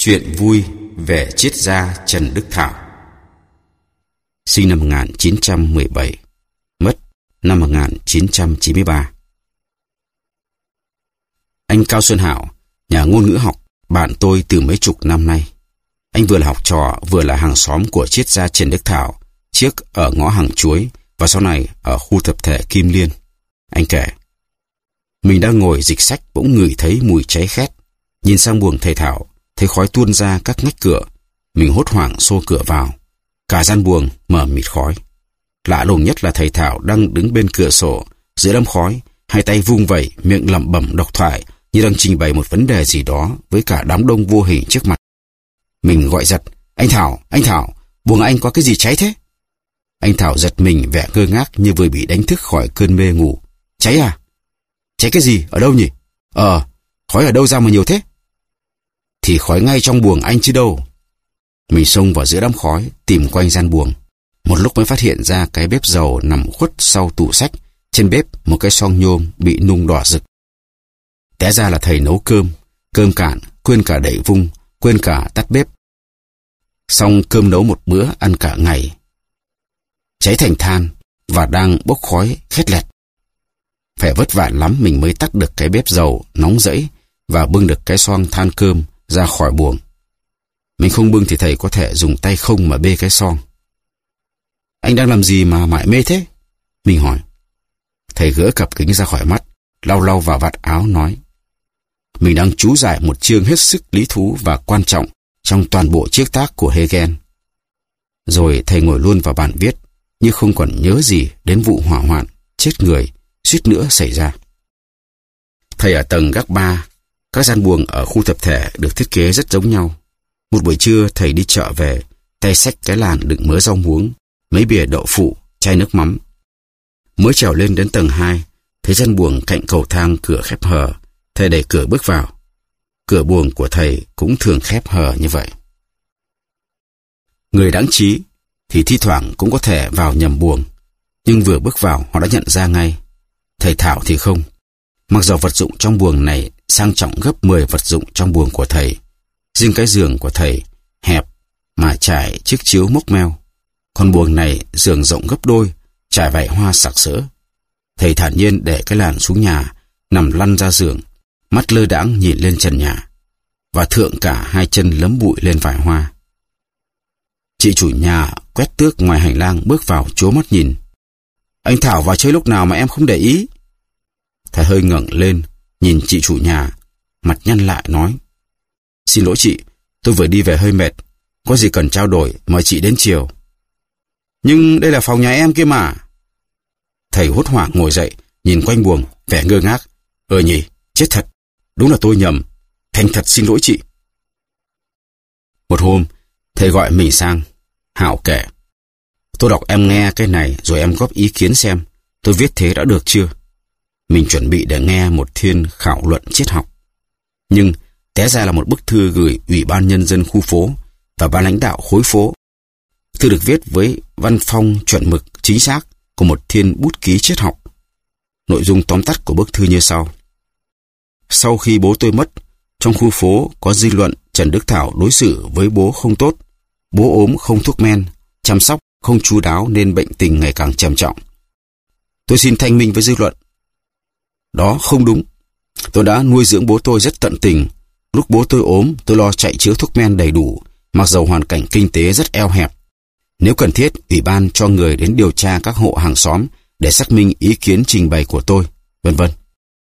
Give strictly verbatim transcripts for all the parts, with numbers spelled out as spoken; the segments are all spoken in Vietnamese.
Chuyện vui về triết gia Trần Đức Thảo. Sinh năm một nghìn chín trăm mười bảy, mất năm một nghìn chín trăm chín mươi ba. Anh Cao Xuân Hảo, nhà ngôn ngữ học, bạn tôi từ mấy chục năm nay. Anh vừa là học trò, vừa là hàng xóm của triết gia Trần Đức Thảo, trước ở ngõ Hàng Chuối và sau này ở khu tập thể Kim Liên. Anh kể, mình đang ngồi dịch sách bỗng ngửi thấy mùi cháy khét. Nhìn sang buồng thầy Thảo, thấy khói tuôn ra các ngách cửa. Mình hốt hoảng xô cửa vào. Cả gian buồng mờ mịt khói. Lạ lùng nhất là thầy Thảo đang đứng bên cửa sổ giữa đám khói, hai tay vung vẩy, miệng lẩm bẩm độc thoại như đang trình bày một vấn đề gì đó với cả đám đông vô hình trước mặt. Mình gọi giật, anh Thảo, anh Thảo, buồng anh có cái gì cháy thế? Anh Thảo giật mình, vẻ ngơ ngác như vừa bị đánh thức khỏi cơn mê ngủ. Cháy à? Cháy cái gì? Ở đâu nhỉ? Ờ, khói ở đâu ra mà nhiều thế? Thì khói ngay trong buồng anh chứ đâu. Mình xông vào giữa đám khói, tìm quanh gian buồng. Một lúc mới phát hiện ra cái bếp dầu nằm khuất sau tủ sách. Trên bếp một cái xoong nhôm bị nung đỏ rực. Té ra là thầy nấu cơm. Cơm cạn, quên cả đậy vung, quên cả tắt bếp. Xong cơm nấu một bữa ăn cả ngày. Cháy thành than và đang bốc khói khét lẹt. Phải vất vả lắm mình mới tắt được cái bếp dầu nóng rẫy và bưng được cái xoong than cơm ra khỏi buồng. Mình không bưng thì thầy có thể dùng tay không mà bê cái xoong. Anh đang làm gì mà mải mê thế? Mình hỏi. Thầy gỡ cặp kính ra khỏi mắt, lau lau vào vạt áo nói. Mình đang chú giải một chương hết sức lý thú và quan trọng trong toàn bộ chiếc tác của Hegel. Rồi thầy ngồi luôn vào bàn viết, như không còn nhớ gì đến vụ hỏa hoạn chết người suýt nữa xảy ra. Thầy ở tầng gác ba. Các gian buồng ở khu tập thể được thiết kế rất giống nhau. Một buổi trưa thầy đi chợ về, tay xách cái làn đựng mớ rau muống, mấy bìa đậu phụ, chai nước mắm. Mới trèo lên đến tầng hai, thấy gian buồng cạnh cầu thang cửa khép hờ, thầy đẩy cửa bước vào. Cửa buồng của thầy cũng thường khép hờ như vậy. Người đáng trí thì thi thoảng cũng có thể vào nhầm buồng, nhưng vừa bước vào họ đã nhận ra ngay. Thầy Thảo thì không. Mặc dầu vật dụng trong buồng này sang trọng gấp mười vật dụng trong buồng của thầy. Riêng cái giường của thầy hẹp mà trải chiếc chiếu mốc meo. Còn buồng này giường rộng gấp đôi, trải vải hoa sặc sỡ. Thầy thản nhiên để cái làn xuống nhà, nằm lăn ra giường, mắt lơ đãng nhìn lên trần nhà, và thượng cả hai chân lấm bụi lên vải hoa. Chị chủ nhà quét tước ngoài hành lang bước vào trố mắt nhìn. Anh Thảo vào chơi lúc nào mà em không để ý? Thầy hơi ngẩng lên, nhìn chị chủ nhà, mặt nhăn lại nói. Xin lỗi chị, tôi vừa đi về hơi mệt, có gì cần trao đổi, mời chị đến chiều. Nhưng đây là phòng nhà em kia mà. Thầy hốt hoảng ngồi dậy, nhìn quanh buồng, vẻ ngơ ngác. Ờ nhỉ, chết thật, đúng là tôi nhầm, thành thật xin lỗi chị. Một hôm, thầy gọi mình sang. Hảo kể, tôi đọc em nghe cái này rồi em góp ý kiến xem tôi viết thế đã được chưa. Mình chuẩn bị để nghe một thiên khảo luận triết học. Nhưng té ra là một bức thư gửi Ủy ban Nhân dân khu phố và ban lãnh đạo khối phố. Thư được viết với văn phong chuẩn mực chính xác của một thiên bút ký triết học. Nội dung tóm tắt của bức thư như sau. Sau khi bố tôi mất, trong khu phố có dư luận Trần Đức Thảo đối xử với bố không tốt. Bố ốm không thuốc men, chăm sóc không chu đáo nên bệnh tình ngày càng trầm trọng. Tôi xin thanh minh với dư luận. Đó không đúng. Tôi đã nuôi dưỡng bố tôi rất tận tình. Lúc bố tôi ốm, tôi lo chạy chữa thuốc men đầy đủ, mặc dầu hoàn cảnh kinh tế rất eo hẹp. Nếu cần thiết, ủy ban cho người đến điều tra các hộ hàng xóm để xác minh ý kiến trình bày của tôi, vân vân.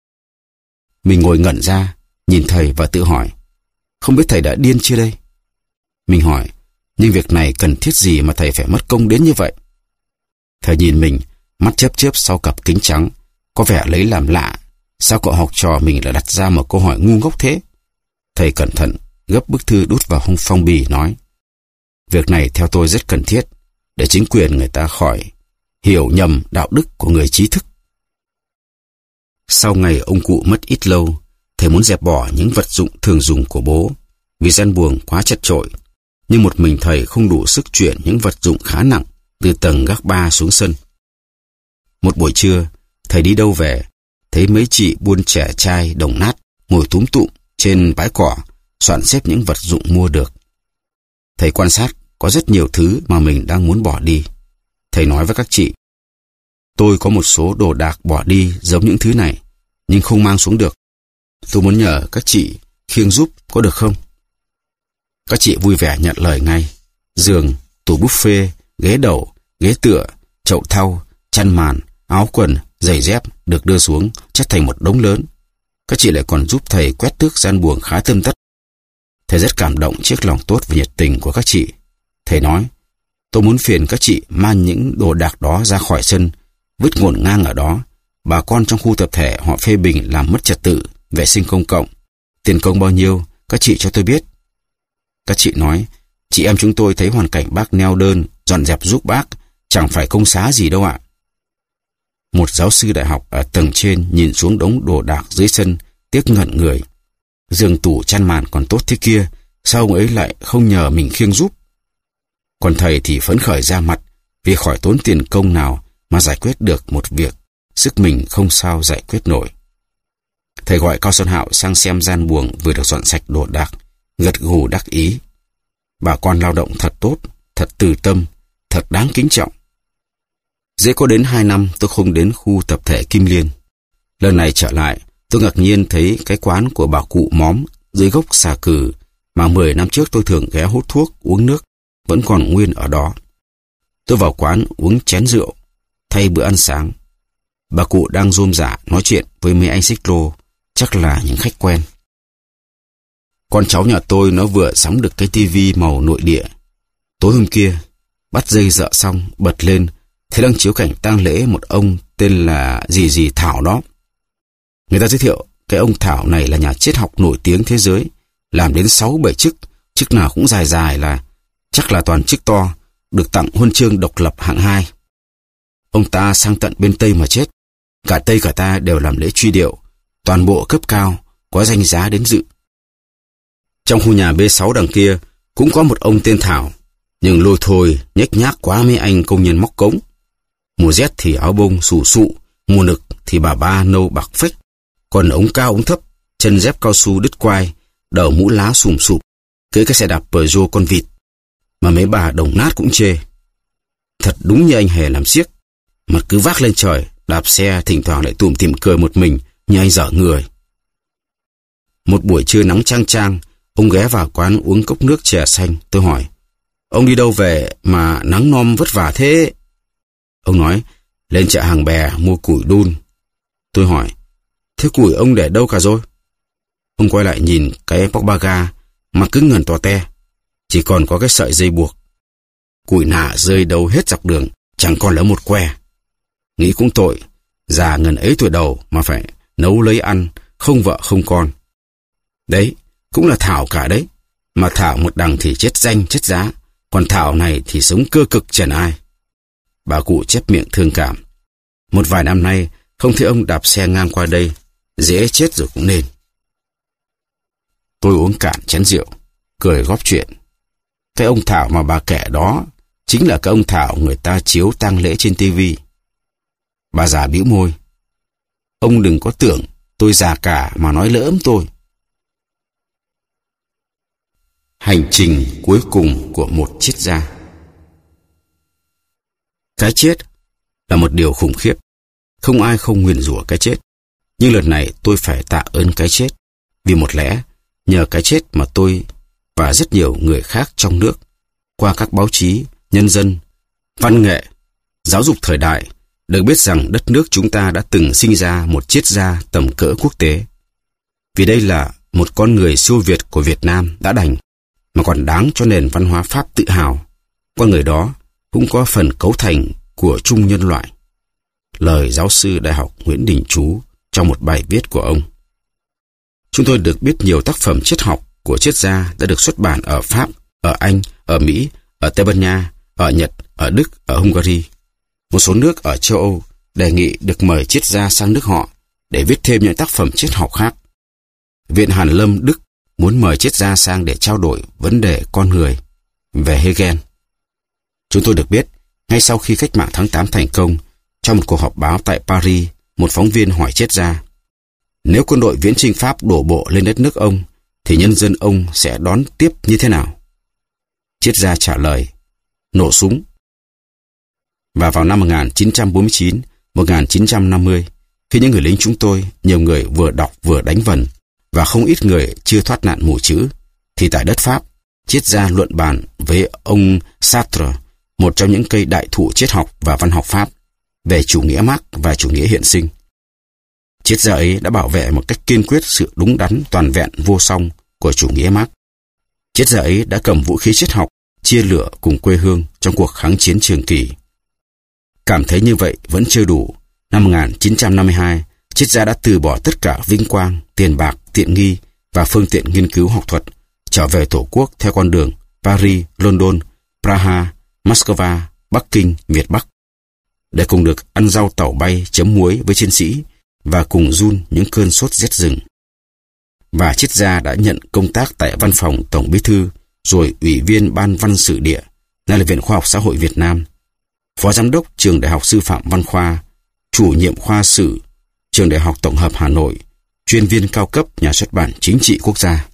Mình ngồi ngẩn ra, nhìn thầy và tự hỏi, không biết thầy đã điên chưa đây? Mình hỏi, nhưng việc này cần thiết gì mà thầy phải mất công đến như vậy? Thầy nhìn mình, mắt chớp chớp sau cặp kính trắng, có vẻ lấy làm lạ. Sao cậu học trò mình lại đặt ra một câu hỏi ngu ngốc thế? Thầy cẩn thận, gấp bức thư đút vào phong bì nói. Việc này theo tôi rất cần thiết, để chính quyền người ta khỏi hiểu nhầm đạo đức của người trí thức. Sau ngày ông cụ mất ít lâu, thầy muốn dẹp bỏ những vật dụng thường dùng của bố, vì gian buồng quá chật chội. Nhưng một mình thầy không đủ sức chuyển những vật dụng khá nặng từ tầng gác ba xuống sân. Một buổi trưa, thầy đi đâu về, thấy mấy chị buôn trẻ trai đồng nát ngồi túm tụm trên bãi cỏ, soạn xếp những vật dụng mua được. Thầy quan sát có rất nhiều thứ mà mình đang muốn bỏ đi. Thầy nói với các chị, tôi có một số đồ đạc bỏ đi giống những thứ này, nhưng không mang xuống được. Tôi muốn nhờ các chị khiêng giúp, có được không? Các chị vui vẻ nhận lời ngay. Giường, tủ buffet, ghế đẩu, ghế tựa, chậu thau, chăn màn, áo quần, giày dép được đưa xuống chất thành một đống lớn. Các chị lại còn giúp thầy quét tước gian buồng khá tươm tất. Thầy rất cảm động trước lòng tốt và nhiệt tình của các chị. Thầy nói, tôi muốn phiền các chị mang những đồ đạc đó ra khỏi sân, vứt ngổn ngang ở đó. Bà con trong khu tập thể họ phê bình làm mất trật tự, vệ sinh công cộng. Tiền công bao nhiêu, các chị cho tôi biết. Các chị nói, chị em chúng tôi thấy hoàn cảnh bác neo đơn, dọn dẹp giúp bác, chẳng phải công xá gì đâu ạ. Một giáo sư đại học ở tầng trên nhìn xuống đống đồ đạc dưới sân, tiếc ngẩn người. Giường tủ chăn màn còn tốt thế kia, sao ông ấy lại không nhờ mình khiêng giúp? Còn thầy thì phấn khởi ra mặt, vì khỏi tốn tiền công nào mà giải quyết được một việc sức mình không sao giải quyết nổi. Thầy gọi Cao Xuân Hạo sang xem gian buồng vừa được dọn sạch đồ đạc, gật gù đắc ý. Bà con lao động thật tốt, thật từ tâm, thật đáng kính trọng. Dễ có đến hai năm tôi không đến khu tập thể Kim Liên. Lần này trở lại, tôi ngạc nhiên thấy cái quán của bà cụ Móm dưới gốc xà cừ mà mười năm trước tôi thường ghé hút thuốc, uống nước, vẫn còn nguyên ở đó. Tôi vào quán uống chén rượu, thay bữa ăn sáng. Bà cụ đang rôm rả nói chuyện với mấy anh xích lô, chắc là những khách quen. Con cháu nhà tôi nó vừa sắm được cái tivi màu nội địa. Tối hôm kia, bắt dây dợ xong, bật lên, thấy đang chiếu cảnh tang lễ một ông tên là gì gì Thảo đó. Người ta giới thiệu cái ông Thảo này là nhà triết học nổi tiếng thế giới, làm đến sáu bảy chức, chức nào cũng dài dài là chắc là toàn chức to, được tặng huân chương độc lập hạng hai. Ông ta sang tận bên Tây mà chết, cả Tây cả ta đều làm lễ truy điệu, toàn bộ cấp cao, có danh giá đến dự. Trong khu nhà B sáu đằng kia cũng có một ông tên Thảo, nhưng lôi thôi nhếch nhác quá mấy anh công nhân móc cống. Mùa rét thì áo bông xù xụ, mùa nực thì bà ba nâu bạc phách, còn ống cao ống thấp, chân dép cao su đứt quai, đầu mũ lá sùm sụp, cưỡi cái xe đạp Peugeot con vịt, mà mấy bà đồng nát cũng chê. Thật đúng như anh hề làm xiếc, mặt cứ vác lên trời, đạp xe thỉnh thoảng lại tủm tỉm cười một mình như anh dở người. Một buổi trưa nắng chang chang, ông ghé vào quán uống cốc nước chè xanh. Tôi hỏi, ông đi đâu về mà nắng nom vất vả thế? Ông nói, lên chợ Hàng Bè mua củi đun. Tôi hỏi, thế củi ông để đâu cả rồi? Ông quay lại nhìn cái bóc ba ga mà cứng ngần to te, chỉ còn có cái sợi dây buộc. Củi nạ rơi đâu hết dọc đường, chẳng còn là một que. Nghĩ cũng tội, già ngần ấy tuổi đầu mà phải nấu lấy ăn, không vợ không con. Đấy, cũng là Thảo cả đấy, mà Thảo một đằng thì chết danh chết giá, còn Thảo này thì sống cơ cực trần ai. Bà cụ chép miệng thương cảm. Một vài năm nay không thấy ông đạp xe ngang qua đây, dễ chết rồi cũng nên. Tôi uống cạn chén rượu, cười góp chuyện. Cái ông Thảo mà bà kể đó chính là cái ông Thảo người ta chiếu tang lễ trên tivi. Bà già bĩu môi. Ông đừng có tưởng tôi già cả mà nói lỡm tôi. Hành trình cuối cùng của một triết gia. Cái chết là một điều khủng khiếp. Không ai không nguyền rủa cái chết. Nhưng lần này tôi phải tạ ơn cái chết. Vì một lẽ, nhờ cái chết mà tôi và rất nhiều người khác trong nước, qua các báo chí, nhân dân, văn nghệ, giáo dục thời đại, được biết rằng đất nước chúng ta đã từng sinh ra một triết gia tầm cỡ quốc tế. Vì đây là một con người siêu việt của Việt Nam đã đành, mà còn đáng cho nền văn hóa Pháp tự hào. Con người đó cũng có phần cấu thành của chung nhân loại. Lời giáo sư Đại học Nguyễn Đình Chú trong một bài viết của ông. Chúng tôi được biết nhiều tác phẩm triết học của triết gia đã được xuất bản ở Pháp, ở Anh, ở Mỹ, ở Tây Ban Nha, ở Nhật, ở Đức, ở Hungary. Một số nước ở châu Âu đề nghị được mời triết gia sang nước họ để viết thêm những tác phẩm triết học khác. Viện Hàn Lâm Đức muốn mời triết gia sang để trao đổi vấn đề con người về Hegel. Chúng tôi được biết, ngay sau khi cách mạng tháng tám thành công, trong một cuộc họp báo tại Paris, một phóng viên hỏi triết gia, nếu quân đội viễn chinh Pháp đổ bộ lên đất nước ông, thì nhân dân ông sẽ đón tiếp như thế nào? Triết gia trả lời, nổ súng. Và vào năm một nghìn chín trăm bốn mươi chín, một nghìn chín trăm năm mươi, khi những người lính chúng tôi, nhiều người vừa đọc vừa đánh vần, và không ít người chưa thoát nạn mù chữ, thì tại đất Pháp, triết gia luận bàn với ông Sartre, một trong những cây đại thụ triết học và văn học Pháp, về chủ nghĩa Mác và chủ nghĩa hiện sinh. Triết gia ấy đã bảo vệ một cách kiên quyết sự đúng đắn toàn vẹn vô song của chủ nghĩa Mác. Triết gia ấy đã cầm vũ khí triết học chia lửa cùng quê hương trong cuộc kháng chiến trường kỳ. Cảm thấy như vậy vẫn chưa đủ, năm một nghìn chín trăm năm mươi hai, triết gia đã từ bỏ tất cả vinh quang, tiền bạc, tiện nghi và phương tiện nghiên cứu học thuật, trở về Tổ quốc theo con đường Paris, London, Praha, Moscow, Bắc Kinh, Việt Bắc, để cùng được ăn rau tàu bay chấm muối với chiến sĩ và cùng run những cơn sốt rét rừng. Và triết gia đã nhận công tác tại văn phòng Tổng Bí thư, rồi ủy viên Ban Văn Sử Địa, nay là Viện Khoa học Xã hội Việt Nam, Phó Giám đốc Trường Đại học Sư phạm Văn Khoa, Chủ nhiệm khoa Sử, Trường Đại học Tổng hợp Hà Nội, chuyên viên cao cấp Nhà xuất bản Chính trị Quốc gia.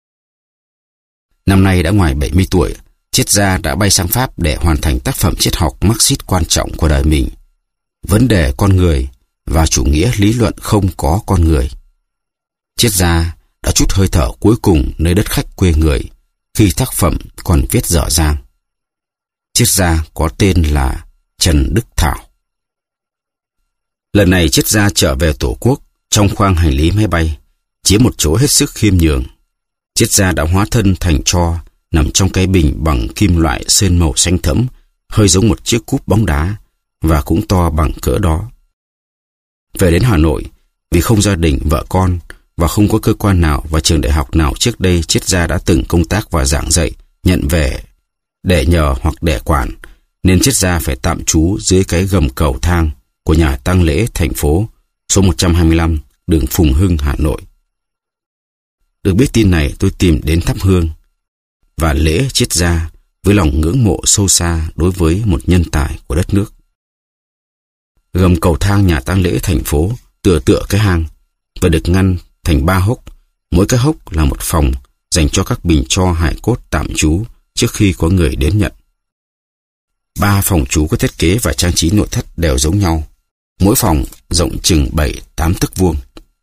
Năm nay đã ngoài bảy mươi tuổi, triết gia đã bay sang Pháp để hoàn thành tác phẩm triết học Marxist quan trọng của đời mình, Vấn đề con người và chủ nghĩa lý luận không có con người. Triết gia đã trút hơi thở cuối cùng nơi đất khách quê người khi tác phẩm còn viết dở dang. Triết gia có tên là Trần Đức Thảo. Lần này triết gia trở về Tổ quốc trong khoang hành lý máy bay, chiếm một chỗ hết sức khiêm nhường. Triết gia đã hóa thân thành tro, nằm trong cái bình bằng kim loại sơn màu xanh thẫm, hơi giống một chiếc cúp bóng đá và cũng to bằng cỡ đó. Về đến Hà Nội, vì không gia đình, vợ con và không có cơ quan nào và trường đại học nào trước đây triết gia đã từng công tác và giảng dạy, nhận về để nhờ hoặc để quản, nên triết gia phải tạm trú dưới cái gầm cầu thang của nhà tang lễ thành phố, số một trăm hai mươi lăm, đường Phùng Hưng, Hà Nội. Được biết tin này, tôi tìm đến thắp hương và lễ triết gia với lòng ngưỡng mộ sâu xa đối với một nhân tài của đất nước. Gầm cầu thang nhà tang lễ thành phố tựa tựa cái hang và được ngăn thành ba hốc, mỗi cái hốc là một phòng dành cho các bình tro hài cốt tạm trú trước khi có người đến nhận. Ba phòng trú có thiết kế và trang trí nội thất đều giống nhau, mỗi phòng rộng chừng bảy tám tấc vuông.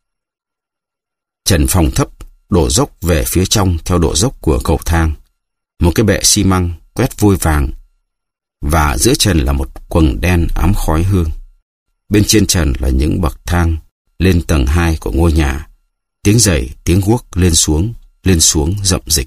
Trần phòng thấp đổ dốc về phía trong theo độ dốc của cầu thang, một cái bệ xi măng quét vôi vàng, và giữa trần là một quầng đen ám khói hương. Bên trên trần là những bậc thang lên tầng hai của ngôi nhà, tiếng giày, tiếng guốc lên xuống, lên xuống rậm rịch.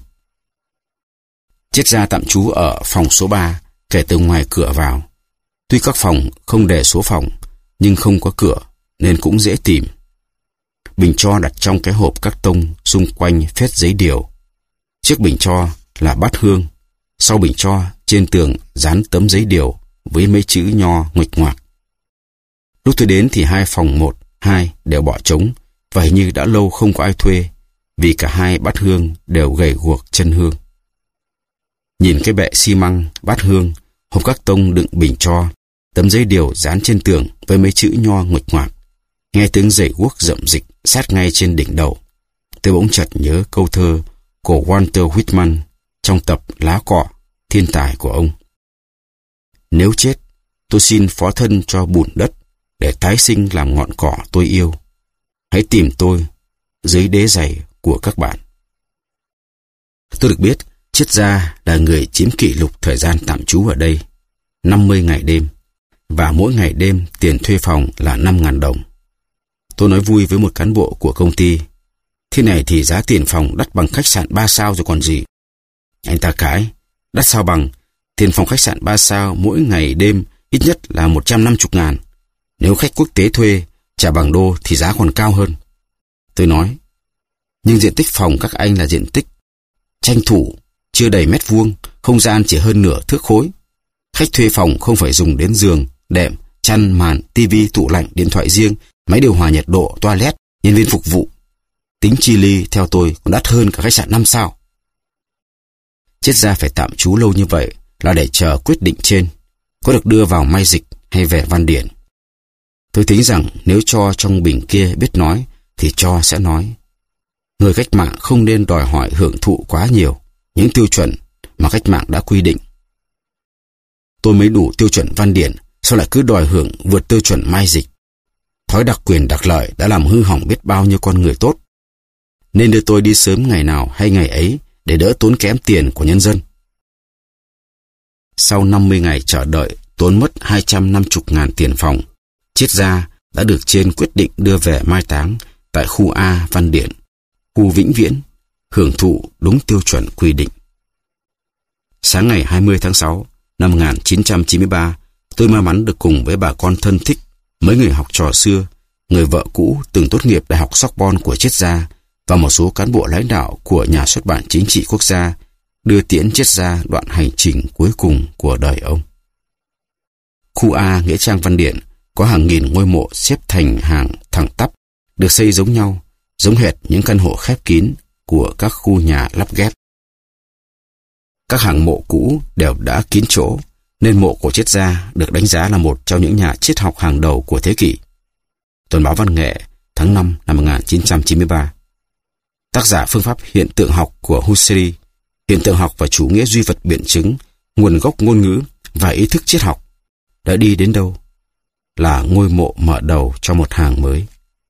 Triết gia tạm trú ở phòng số ba, kể từ ngoài cửa vào. Tuy các phòng không để số phòng, nhưng không có cửa nên cũng dễ tìm. Bình tro đặt trong cái hộp các tông, xung quanh phết giấy điều. Trước bình tro là bát hương, sau bình tro trên tường dán tấm giấy điều với mấy chữ nho nguệch ngoạc. Lúc tôi đến thì hai phòng một, hai đều bỏ trống và hình như đã lâu không có ai thuê, vì cả hai bát hương đều gầy guộc chân hương. Nhìn cái bệ xi măng, bát hương, hộp các tông đựng bình tro, tấm giấy điều dán trên tường với mấy chữ nho nguệch ngoạc, nghe tiếng giày guốc rậm rịch sát ngay trên đỉnh đầu, tôi bỗng chợt nhớ câu thơ của Walter Whitman trong tập Lá cọ, thiên tài của ông. Nếu chết, tôi xin phó thân cho bùn đất để tái sinh làm ngọn cỏ tôi yêu. Hãy tìm tôi dưới đế giày của các bạn. Tôi được biết triết gia là người chiếm kỷ lục thời gian tạm trú ở đây, năm mươi ngày đêm, và mỗi ngày đêm tiền thuê phòng là năm nghìn đồng. Tôi nói vui với một cán bộ của công ty, thế này thì giá tiền phòng đắt bằng khách sạn ba sao rồi còn gì. Anh ta cãi, đắt sao bằng, tiền phòng khách sạn ba sao mỗi ngày đêm ít nhất là một trăm năm mươi ngàn. Nếu khách quốc tế thuê, trả bằng đô thì giá còn cao hơn. Tôi nói, nhưng diện tích phòng các anh là diện tích tranh thủ, chưa đầy mét vuông, không gian chỉ hơn nửa thước khối. Khách thuê phòng không phải dùng đến giường, đệm, chăn, màn, tivi, tủ lạnh, điện thoại riêng, máy điều hòa nhiệt độ, toilet, nhân viên phục vụ. Tính chi ly theo tôi còn đắt hơn cả khách sạn năm sao. Triết gia phải tạm trú lâu như vậy là để chờ quyết định trên, có được đưa vào Mai Dịch hay về Văn Điển. Tôi tính rằng nếu cho trong bình kia biết nói thì cho sẽ nói. Người cách mạng không nên đòi hỏi hưởng thụ quá nhiều những tiêu chuẩn mà cách mạng đã quy định. Tôi mới đủ tiêu chuẩn văn điển, sao lại cứ đòi hưởng vượt tiêu chuẩn mai dịch? Thói đặc quyền đặc lợi đã làm hư hỏng biết bao nhiêu con người tốt. Nên đưa tôi đi sớm ngày nào hay ngày ấy để đỡ tốn kém tiền của nhân dân. Sau năm mươi ngày chờ đợi tốn mất hai trăm năm mươi ngàn tiền phòng, Triết Gia đã được trên quyết định đưa về mai táng tại khu A Văn Điển, khu vĩnh viễn, hưởng thụ đúng tiêu chuẩn quy định. Sáng ngày hai mươi tháng sáu năm một nghìn chín trăm chín mươi ba, tôi may mắn được cùng với bà con thân thích, mấy người học trò xưa, người vợ cũ từng tốt nghiệp Đại học Sorbonne của Triết Gia và một số cán bộ lãnh đạo của Nhà xuất bản Chính trị Quốc gia đưa tiễn Triết Gia đoạn hành trình cuối cùng của đời ông. Khu A nghĩa trang Văn Điển có hàng nghìn ngôi mộ xếp thành hàng thẳng tắp, được xây giống nhau, giống hệt những căn hộ khép kín của các khu nhà lắp ghép. Các hàng mộ cũ đều đã kín chỗ, nên mộ của Triết Gia được đánh giá là một trong những nhà triết học hàng đầu của thế kỷ. Tuần báo Văn nghệ tháng năm năm một nghìn chín trăm chín mươi ba. Tác giả phương pháp hiện tượng học của Husserl, hiện tượng học và chủ nghĩa duy vật biện chứng, nguồn gốc ngôn ngữ và ý thức triết học đã đi đến đâu? Là ngôi mộ mở đầu cho một hàng mới.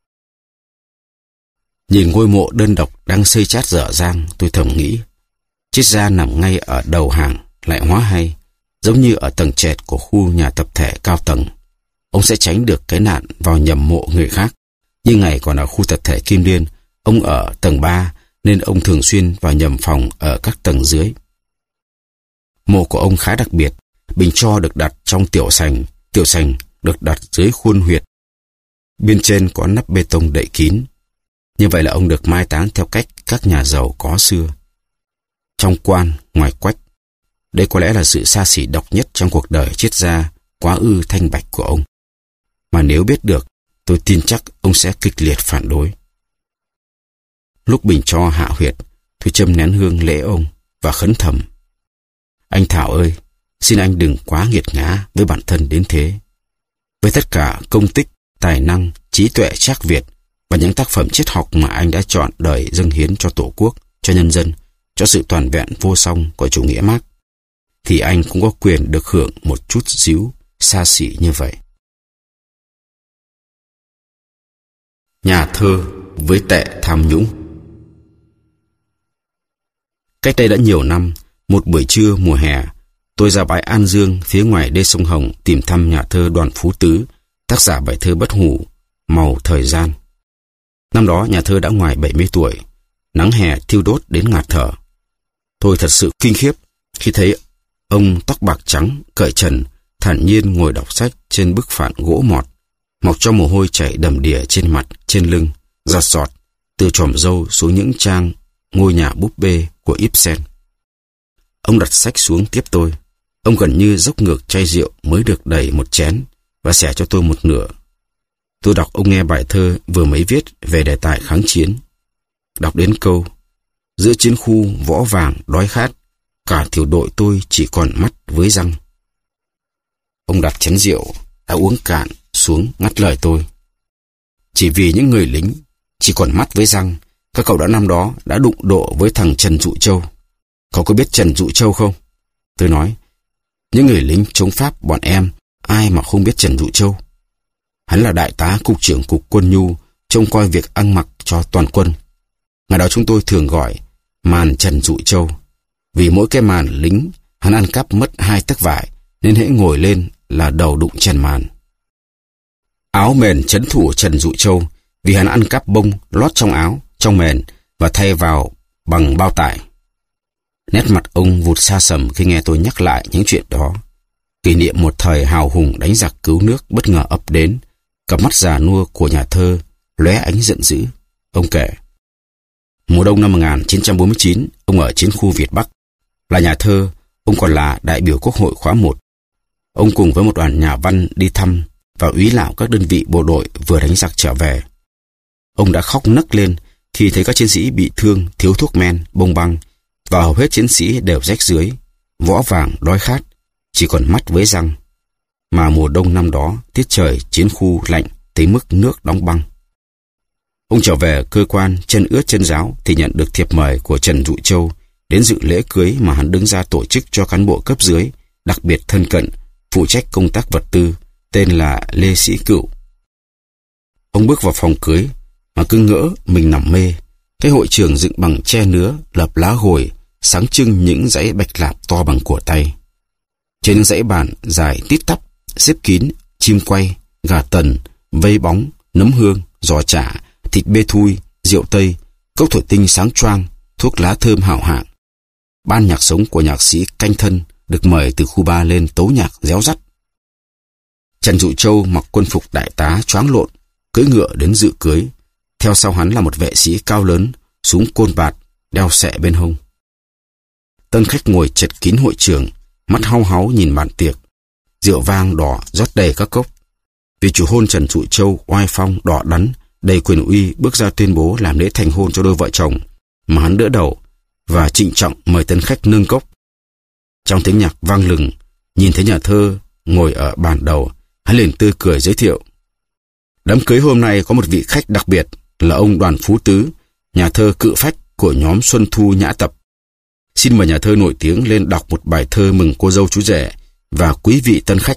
Nhìn ngôi mộ đơn độc đang xây chát dở dang, tôi thầm nghĩ, Triết Gia nằm ngay ở đầu hàng lại hóa hay, giống như ở tầng trệt của khu nhà tập thể cao tầng. Ông sẽ tránh được cái nạn vào nhầm mộ người khác. Như ngày còn ở khu tập thể Kim Liên, ông ở tầng ba nên ông thường xuyên vào nhầm phòng ở các tầng dưới. Mộ của ông khá đặc biệt, bình tro được đặt trong tiểu sành, tiểu sành được đặt dưới khuôn huyệt. Bên trên có nắp bê tông đậy kín. Như vậy là ông được mai táng theo cách các nhà giàu có xưa. Trong quan, ngoài quách. Đây có lẽ là sự xa xỉ độc nhất trong cuộc đời Triết Gia quá ư thanh bạch của ông. Mà nếu biết được, tôi tin chắc ông sẽ kịch liệt phản đối. Lúc bình tro hạ huyệt, tôi châm nén hương lễ ông và khấn thầm. Anh Thảo ơi, xin anh đừng quá nghiệt ngã với bản thân đến thế. Với tất cả công tích, tài năng, trí tuệ trác Việt và những tác phẩm triết học mà anh đã chọn đời dâng hiến cho Tổ quốc, cho nhân dân, cho sự toàn vẹn vô song của chủ nghĩa Mác, thì anh cũng có quyền được hưởng một chút xíu xa xỉ như vậy. Nhà thơ với tệ tham nhũng. Cách đây đã nhiều năm, một buổi trưa mùa hè, tôi ra bãi An Dương phía ngoài đê sông Hồng tìm thăm nhà thơ Đoàn Phú Tứ, tác giả bài thơ bất hủ Màu Thời Gian. Năm đó nhà thơ đã ngoài bảy mươi tuổi, nắng hè thiêu đốt đến ngạt thở. Tôi thật sự kinh khiếp khi thấy ông tóc bạc trắng, cởi trần, thản nhiên ngồi đọc sách trên bức phản gỗ mọt, mọc cho mồ hôi chảy đầm đìa trên mặt, trên lưng, giọt giọt từ chòm râu xuống những trang ngôi nhà búp bê của Ibsen. Ông đặt sách xuống tiếp tôi. Ông gần như dốc ngược chai rượu mới được đầy một chén và xẻ cho tôi một nửa. Tôi đọc ông nghe bài thơ vừa mới viết về đề tài kháng chiến. Đọc đến câu giữa chiến khu võ vàng đói khát, cả tiểu đội tôi chỉ còn mắt với răng. Ông đặt chén rượu đã uống cạn xuống ngắt lời tôi. Chỉ vì những người lính chỉ còn mắt với răng, các cậu đã năm đó đã đụng độ với thằng Trần Dụ Châu. Cậu có biết Trần Dụ Châu không? Tôi nói, những người lính chống Pháp bọn em, ai mà không biết Trần Dụ Châu. Hắn là đại tá cục trưởng cục quân nhu, trông coi việc ăn mặc cho toàn quân. Ngày đó chúng tôi thường gọi màn Trần Dụ Châu. Vì mỗi cái màn lính, hắn ăn cắp mất hai tấc vải, nên hễ ngồi lên là đầu đụng trần màn. Áo mền trấn thủ Trần Dụ Châu, vì hắn ăn cắp bông lót trong áo, trong mền và thay vào bằng bao tải. Nét mặt ông vụt xa sầm khi nghe tôi nhắc lại những chuyện đó. Kỷ niệm một thời hào hùng đánh giặc cứu nước bất ngờ ập đến. Cặp mắt già nua của nhà thơ lóe ánh giận dữ. Ông kể, mùa đông năm một nghìn chín trăm bốn mươi chín, ông ở chiến khu Việt Bắc. Là nhà thơ, ông còn là đại biểu Quốc hội khóa một. Ông cùng với một đoàn nhà văn đi thăm và úy lạo các đơn vị bộ đội vừa đánh giặc trở về. Ông đã khóc nấc lên khi thấy các chiến sĩ bị thương, thiếu thuốc men, bông băng, và hầu hết chiến sĩ đều rách rưới, võ vàng đói khát, chỉ còn mắt với răng. Mà mùa đông năm đó, tiết trời chiến khu lạnh tới mức nước đóng băng. Ông trở về cơ quan chân ướt chân ráo thì nhận được thiệp mời của Trần Dụ Châu đến dự lễ cưới mà hắn đứng ra tổ chức cho cán bộ cấp dưới, đặc biệt thân cận, phụ trách công tác vật tư, tên là Lê Sĩ Cựu. Ông bước vào phòng cưới mà cứ ngỡ mình nằm mê. Cái hội trường dựng bằng tre nứa, lập lá gồi, sáng trưng những dãy bạch lạp to bằng cổ tay. Trên những dãy bàn dài tít tắp, xếp kín, chim quay, gà tần, vây bóng, nấm hương, giò chả, thịt bê thui, rượu tây, cốc thủy tinh sáng choang, thuốc lá thơm hảo hạng. Ban nhạc sống của nhạc sĩ Canh Thân được mời từ khu ba lên tấu nhạc réo rắt. Trần Dụ Châu mặc quân phục đại tá choáng lộn, cưỡi ngựa đến dự cưới. Theo sau hắn là một vệ sĩ cao lớn, súng côn bạt, đeo xẹ bên hông. Tân khách ngồi chật kín hội trường, mắt hau háu nhìn bàn tiệc. Rượu vang đỏ rót đầy các cốc. Vì chủ hôn Trần Dụ Châu oai phong đỏ đắn, đầy quyền uy bước ra tuyên bố làm lễ thành hôn cho đôi vợ chồng, mà hắn đỡ đầu và trịnh trọng mời tân khách nâng cốc. Trong tiếng nhạc vang lừng, nhìn thấy nhà thơ ngồi ở bàn đầu, hắn liền tươi cười giới thiệu. Đám cưới hôm nay có một vị khách đặc biệt là ông Đoàn Phú Tứ, nhà thơ cự phách của nhóm Xuân Thu Nhã Tập. Xin mời nhà thơ nổi tiếng lên đọc một bài thơ mừng cô dâu chú rể và quý vị tân khách.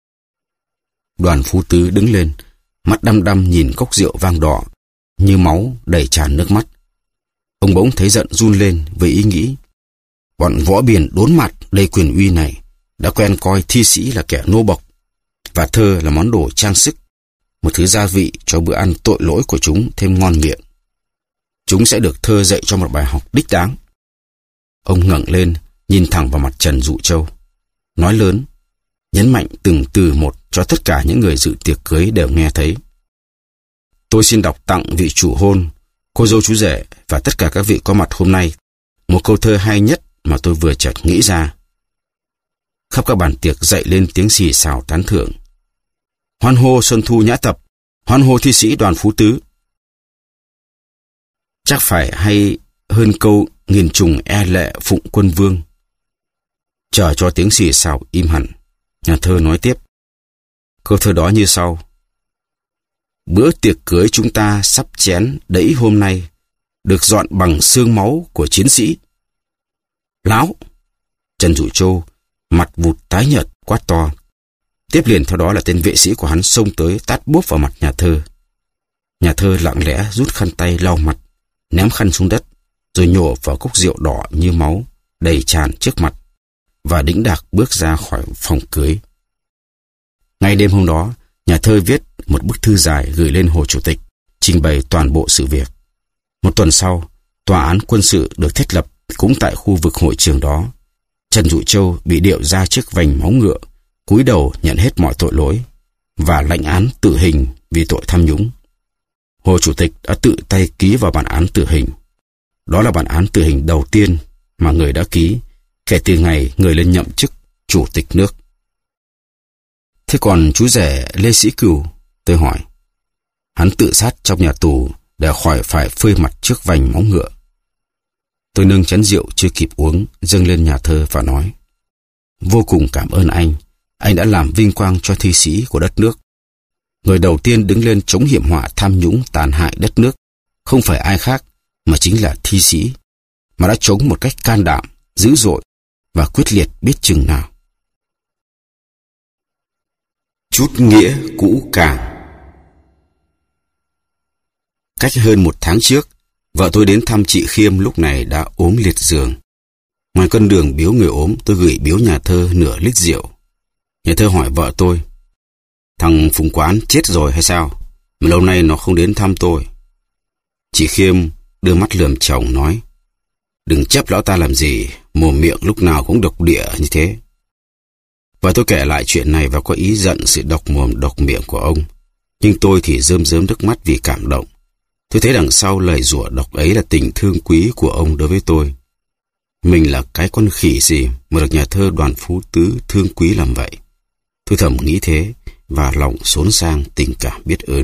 Đoàn Phú Tứ đứng lên, mắt đăm đăm nhìn cốc rượu vang đỏ, như máu đầy tràn nước mắt. Ông bỗng thấy giận run lên với ý nghĩ, bọn võ biển đốn mặt đầy quyền uy này đã quen coi thi sĩ là kẻ nô bộc, và thơ là món đồ trang sức, một thứ gia vị cho bữa ăn tội lỗi của chúng thêm ngon miệng. Chúng sẽ được thơ dạy cho một bài học đích đáng. Ông ngẩng lên, nhìn thẳng vào mặt Trần Dụ Châu, nói lớn, nhấn mạnh từng từ một cho tất cả những người dự tiệc cưới đều nghe thấy. Tôi xin đọc tặng vị chủ hôn, cô dâu chú rể và tất cả các vị có mặt hôm nay một câu thơ hay nhất mà tôi vừa chợt nghĩ ra. Khắp các bàn tiệc dậy lên tiếng xì xào tán thưởng. Hoan hô Xuân Thu Nhã Tập, hoan hô thi sĩ Đoàn Phú Tứ. Chắc phải hay hơn câu nghìn trùng e lệ phụng quân vương. Chờ cho tiếng xì xào im hẳn, nhà thơ nói tiếp. Câu thơ đó như sau. Bữa tiệc cưới chúng ta sắp chén đẫy hôm nay được dọn bằng xương máu của chiến sĩ. Láo! Trần Dụ Châu mặt vụt tái nhợt quát to. Tiếp liền theo đó là tên vệ sĩ của hắn xông tới tát bốp vào mặt nhà thơ. Nhà thơ lặng lẽ rút khăn tay lau mặt, ném khăn xuống đất, rồi nhổ vào cốc rượu đỏ như máu đầy tràn trước mặt, và đĩnh đạc bước ra khỏi phòng cưới. Ngay đêm hôm đó, nhà thơ viết một bức thư dài gửi lên Hồ Chủ tịch, trình bày toàn bộ sự việc. Một tuần sau, tòa án quân sự được thiết lập cũng tại khu vực hội trường đó. Trần Dụ Châu bị điệu ra chiếc vành máu ngựa, cúi đầu nhận hết mọi tội lỗi và lãnh án tử hình vì tội tham nhũng. Hồ Chủ tịch đã tự tay ký vào bản án tử hình. Đó là bản án tử hình đầu tiên mà người đã ký kể từ ngày người lên nhậm chức Chủ tịch nước. Thế còn chú rể Lê Sĩ Cửu, tôi hỏi. Hắn tự sát trong nhà tù để khỏi phải phơi mặt trước vành máu ngựa. Tôi nâng chén rượu chưa kịp uống dâng lên nhà thơ và nói. Vô cùng cảm ơn anh. Anh đã làm vinh quang cho thi sĩ của đất nước. Người đầu tiên đứng lên chống hiểm họa tham nhũng tàn hại đất nước không phải ai khác mà chính là thi sĩ, mà đã chống một cách can đảm, dữ dội và quyết liệt biết chừng nào. Chút nghĩa cũ càng. Cách hơn một tháng trước, vợ tôi đến thăm chị Khiêm lúc này đã ốm liệt giường. Ngoài con đường biếu người ốm, tôi gửi biếu nhà thơ nửa lít rượu. Nhà thơ hỏi vợ tôi, thằng Phùng Quán chết rồi hay sao, mà lâu nay nó không đến thăm tôi. Chị Khiêm đưa mắt lườm chồng nói, đừng chấp lão ta làm gì, mồm miệng lúc nào cũng độc địa như thế. Và tôi kể lại chuyện này và có ý giận sự độc mồm độc miệng của ông. Nhưng tôi thì rơm rớm nước mắt vì cảm động. Tôi thấy đằng sau lời rủa độc ấy là tình thương quý của ông đối với tôi. Mình là cái con khỉ gì mà được nhà thơ Đoàn Phú Tứ thương quý làm vậy. Tôi thầm nghĩ thế và lòng xốn sang tình cảm biết ơn.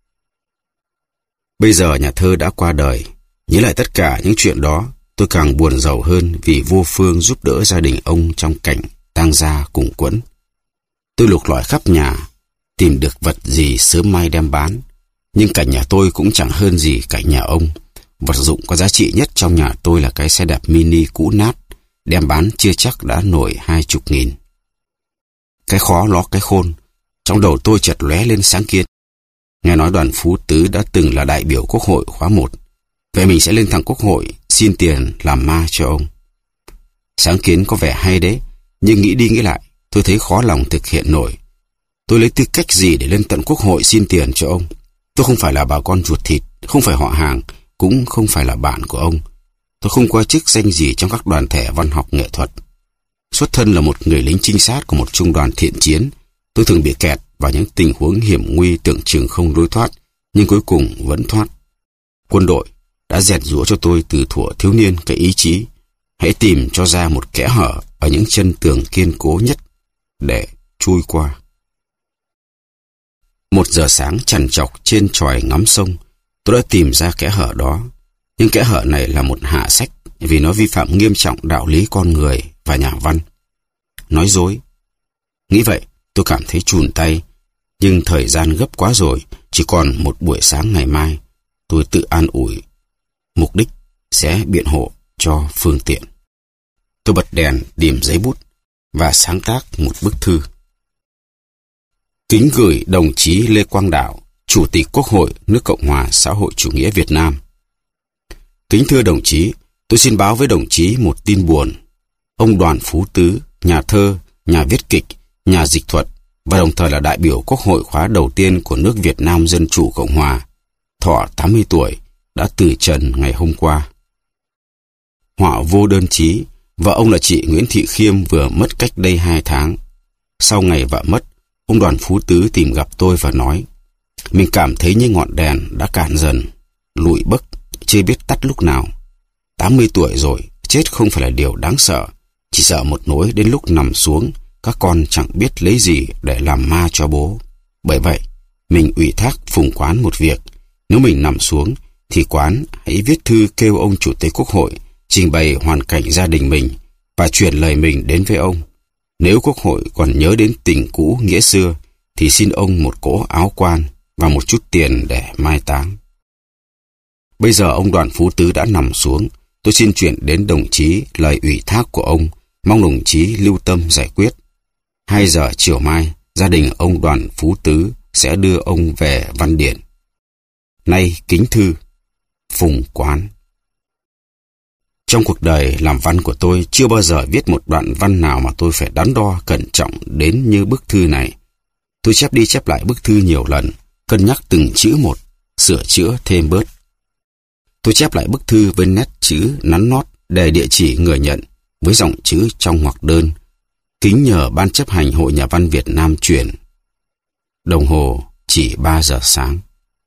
Bây giờ nhà thơ đã qua đời. Nhớ lại tất cả những chuyện đó, tôi càng buồn rầu hơn vì vô phương giúp đỡ gia đình ông trong cảnh tang gia cùng quẫn. Tôi lục lọi khắp nhà, tìm được vật gì sớm mai đem bán, Nhưng cảnh nhà tôi cũng chẳng hơn gì cảnh nhà ông. Vật dụng có giá trị nhất trong nhà tôi là cái xe đạp mini cũ nát, đem bán chưa chắc đã nổi hai chục nghìn. Cái khó ló cái khôn, trong đầu tôi chợt lóe lên sáng kiến. Nghe nói Đoàn Phú Tứ đã từng là đại biểu Quốc hội khóa một. Vậy mình sẽ lên thẳng Quốc hội xin tiền làm ma cho ông. Sáng kiến có vẻ hay đấy, nhưng nghĩ đi nghĩ lại, tôi thấy khó lòng thực hiện nổi. Tôi lấy tư cách gì để lên tận Quốc hội xin tiền cho ông? Tôi không phải là bà con ruột thịt, không phải họ hàng, cũng không phải là bạn của ông. Tôi không có chức danh gì trong các đoàn thể văn học nghệ thuật. Xuất thân là một người lính trinh sát của một trung đoàn thiện chiến, tôi thường bị kẹt vào những tình huống hiểm nguy tưởng chừng không lối thoát, nhưng cuối cùng vẫn thoát. Quân đội đã rèn giũa cho tôi từ thuở thiếu niên cái ý chí, hãy tìm cho ra một kẽ hở ở những chân tường kiên cố nhất để chui qua. Một giờ sáng trằn trọc trên chòi ngắm sông, tôi đã tìm ra kẽ hở đó. Nhưng kẽ hở này là một hạ sách vì nó vi phạm nghiêm trọng đạo lý con người và nhà văn. Nói dối. Nghĩ vậy, tôi cảm thấy chùn tay, nhưng thời gian gấp quá rồi, chỉ còn một buổi sáng ngày mai. Tôi tự an ủi, mục đích sẽ biện hộ cho phương tiện. Tôi bật đèn, điểm giấy bút và sáng tác một bức thư. Kính gửi đồng chí Lê Quang Đạo, Chủ tịch Quốc hội nước Cộng hòa xã hội chủ nghĩa Việt Nam. Kính thưa đồng chí, tôi xin báo với đồng chí một tin buồn. Ông Đoàn Phú Tứ, nhà thơ, nhà viết kịch, nhà dịch thuật và đồng thời là đại biểu Quốc hội khóa đầu tiên của nước Việt Nam Dân Chủ Cộng Hòa, thọ tám mươi tuổi, đã từ trần ngày hôm qua. Họa vô đơn chí, vợ ông là chị Nguyễn Thị Khiêm vừa mất cách đây hai tháng. Sau ngày vợ mất, ông Đoàn Phú Tứ tìm gặp tôi và nói, mình cảm thấy như ngọn đèn đã cạn dần, lụi bấc, chưa biết tắt lúc nào. tám mươi tuổi rồi, chết không phải là điều đáng sợ, chỉ sợ một nỗi đến lúc nằm xuống, các con chẳng biết lấy gì để làm ma cho bố. Bởi vậy, mình ủy thác Phùng Quán một việc, nếu mình nằm xuống, thì Quán hãy viết thư kêu ông Chủ tịch Quốc hội trình bày hoàn cảnh gia đình mình và chuyển lời mình đến với ông. Nếu Quốc hội còn nhớ đến tình cũ nghĩa xưa, thì xin ông một cỗ áo quan và một chút tiền để mai táng. Bây giờ ông Đoàn Phú Tứ đã nằm xuống, tôi xin chuyển đến đồng chí lời ủy thác của ông, mong đồng chí lưu tâm giải quyết. Hai giờ chiều mai, gia đình ông Đoàn Phú Tứ sẽ đưa ông về Văn Điển. Nay kính thư, Phùng Quán. Trong cuộc đời làm văn của tôi chưa bao giờ viết một đoạn văn nào mà tôi phải đắn đo cẩn trọng đến như bức thư này. Tôi chép đi chép lại bức thư nhiều lần, cân nhắc từng chữ một, sửa chữa thêm bớt. Tôi chép lại bức thư với nét chữ nắn nót để địa chỉ người nhận, với dòng chữ trong ngoặc đơn, kính nhờ Ban chấp hành Hội Nhà văn Việt Nam chuyển. Đồng hồ chỉ ba giờ sáng.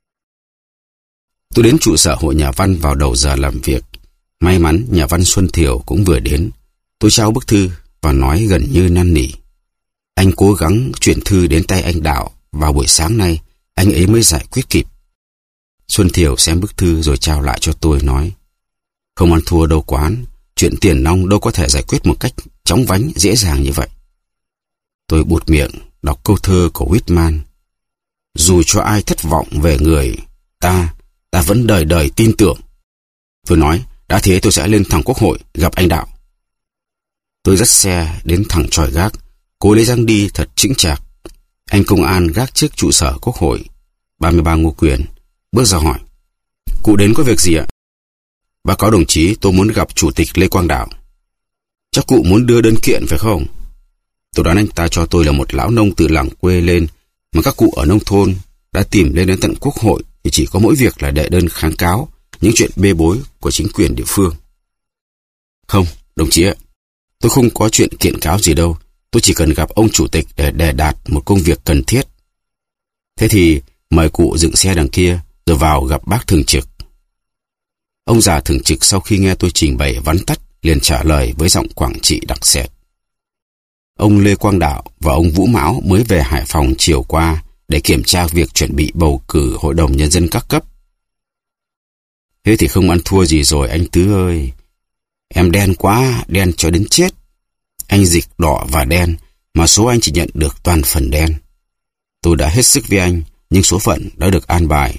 Tôi đến trụ sở Hội Nhà văn vào đầu giờ làm việc. May mắn nhà văn Xuân Thiều cũng vừa đến. Tôi trao bức thư và nói gần như năn nỉ. Anh cố gắng chuyển thư đến tay anh Đạo, vào buổi sáng nay anh ấy mới giải quyết kịp. Xuân Thiều xem bức thư rồi trao lại cho tôi nói, không ăn thua đâu Quán, chuyện tiền nong đâu có thể giải quyết một cách chóng vánh dễ dàng như vậy. Tôi buột miệng đọc câu thơ của Whitman. Dù cho ai thất vọng về người, ta, ta vẫn đời đời tin tưởng. Tôi nói, đã thế tôi sẽ lên thẳng Quốc hội gặp anh Đạo. Tôi dắt xe đến thẳng chòi gác, cố lấy răng đi thật chững chạc. Anh công an gác trước trụ sở Quốc hội, ba mươi ba Ngô Quyền, bước ra hỏi, cụ đến có việc gì ạ? Báo cáo đồng chí, tôi muốn gặp Chủ tịch Lê Quang Đạo. Chắc cụ muốn đưa đơn kiện phải không? Tôi đoán anh ta cho tôi là một lão nông từ làng quê lên, mà các cụ ở nông thôn đã tìm lên đến tận Quốc hội thì chỉ có mỗi việc là đệ đơn kháng cáo những chuyện bê bối của chính quyền địa phương. Không, đồng chí ạ, tôi không có chuyện kiện cáo gì đâu. Tôi chỉ cần gặp ông Chủ tịch để đề đạt một công việc cần thiết. Thế thì mời cụ dựng xe đằng kia rồi vào gặp bác thường trực. Ông già thường trực sau khi nghe tôi trình bày vắn tắt liền trả lời với giọng Quảng Trị đặc sệt. Ông Lê Quang Đạo và ông Vũ Mão mới về Hải Phòng chiều qua để kiểm tra việc chuẩn bị bầu cử Hội đồng Nhân dân các cấp. Thế thì không ăn thua gì rồi anh Tứ ơi. Em đen quá, đen cho đến chết. Anh dịch đỏ và đen, mà số anh chỉ nhận được toàn phần đen. Tôi đã hết sức với anh, nhưng số phận đã được an bài.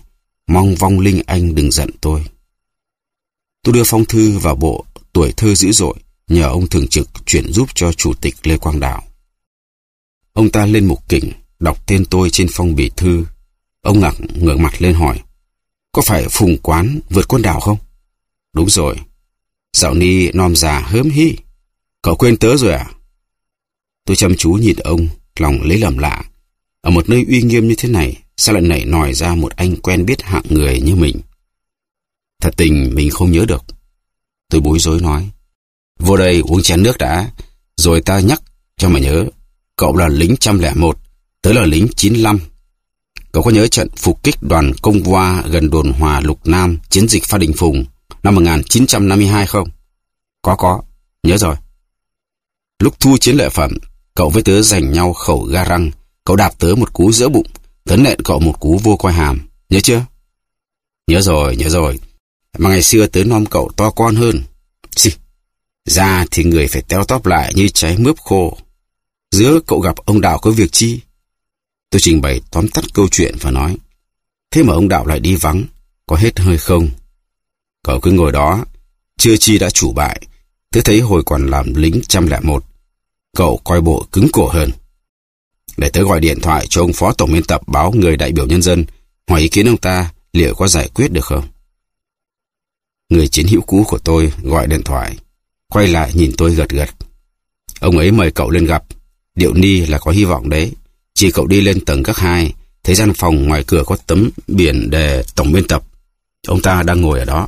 Mong vong linh anh đừng giận tôi. Tôi đưa phong thư vào bộ Tuổi Thơ Dữ Dội, nhờ ông thường trực chuyển giúp cho Chủ tịch Lê Quang Đạo. Ông ta lên mục kỉnh, đọc tên tôi trên phong bì thư. Ông ngạc ngẩng mặt lên hỏi, có phải Phùng Quán vượt quân đảo không? Đúng rồi. Dạo ni nom già hớm hí. Cậu quên tớ rồi à? Tôi chăm chú nhìn ông, lòng lấy làm lạ. Ở một nơi uy nghiêm như thế này, sao lại nảy nòi ra một anh quen biết hạng người như mình? Thật tình mình không nhớ được. Tôi bối rối nói, vô đây uống chén nước đã, rồi ta nhắc cho mà nhớ. Cậu là lính một không một, tớ là lính chín mươi lăm. Cậu có nhớ trận phục kích đoàn Công Voa gần đồn Hòa Lục Nam, chiến dịch Pha Đình Phùng năm một nghìn chín trăm năm mươi hai không? Có có, nhớ rồi. Lúc thu chiến lợi phẩm, cậu với tớ giành nhau khẩu ga răng. Cậu đạp tớ một cú giữa bụng, tớ nện cậu một cú vô quai hàm. Nhớ chưa? Nhớ rồi, nhớ rồi. Mà ngày xưa tớ nom cậu to con hơn. Xì, da thì người phải teo tóp lại như trái mướp khô. Giữa cậu gặp ông Đạo có việc chi? Tôi trình bày tóm tắt câu chuyện và nói, thế mà ông Đạo lại đi vắng, có hết hơi không? Cậu cứ ngồi đó, chưa chi đã chủ bại. Tớ thấy hồi còn làm lính một không một, cậu coi bộ cứng cổ hơn. Để tớ gọi điện thoại cho ông Phó Tổng biên tập báo Người Đại biểu Nhân dân, hỏi ý kiến ông ta liệu có giải quyết được không? Người chiến hữu cũ của tôi gọi điện thoại, quay lại nhìn tôi gật gật. Ông ấy mời cậu lên gặp, điệu ni là có hy vọng đấy. Chỉ cậu đi lên tầng gác hai, thấy gian phòng ngoài cửa có tấm biển đề Tổng biên tập. Ông ta đang ngồi ở đó.